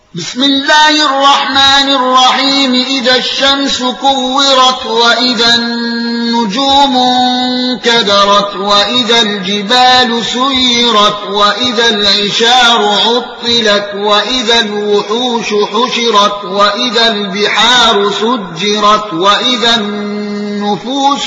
بسم الله الرحمن الرحيم. إذا الشمس كورت وإذا النجوم انكدرت وإذا الجبال سيرت وإذا العشار عطلت وإذا الوحوش حشرت وإذا البحار سجرت وإذا النفوس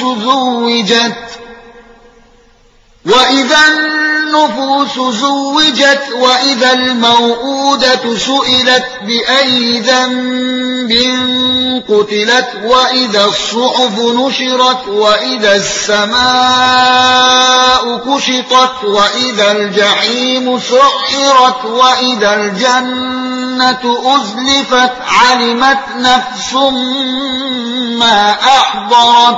زوجت وإذا الموءودة سئلت بأي ذنب قتلت وإذا الصحف نشرت وإذا السماء كشطت وإذا الجحيم سعرت وإذا الجنة أزلفت علمت نفس ما أحضرت.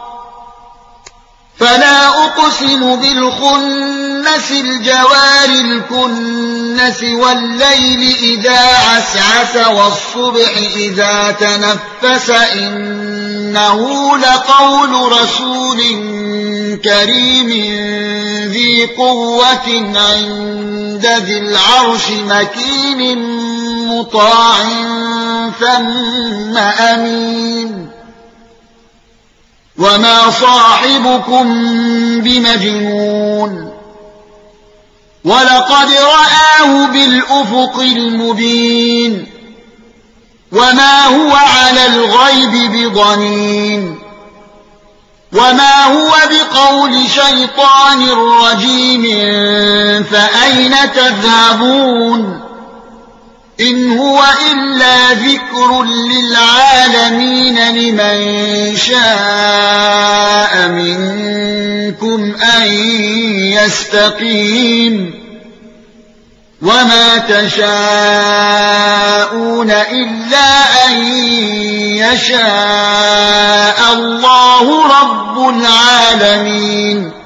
فلا أقسم بالخنس الجوار الكنس والليل إذا عسعس والصبح إذا تنفس إنه لقول رسول كريم ذي قوة عند ذي العرش مكين مطاع ثم أمين. وما صاحبكم بمجنون ولقد رآه بالأفق المبين وما هو على الغيب بضنين وما هو بقول شيطان رجيم فأين تذهبون إن هو إلا ذكر للعالمين لمن شاء منكم أن يستقيم وما تشاءون إلا أن يشاء الله رب العالمين.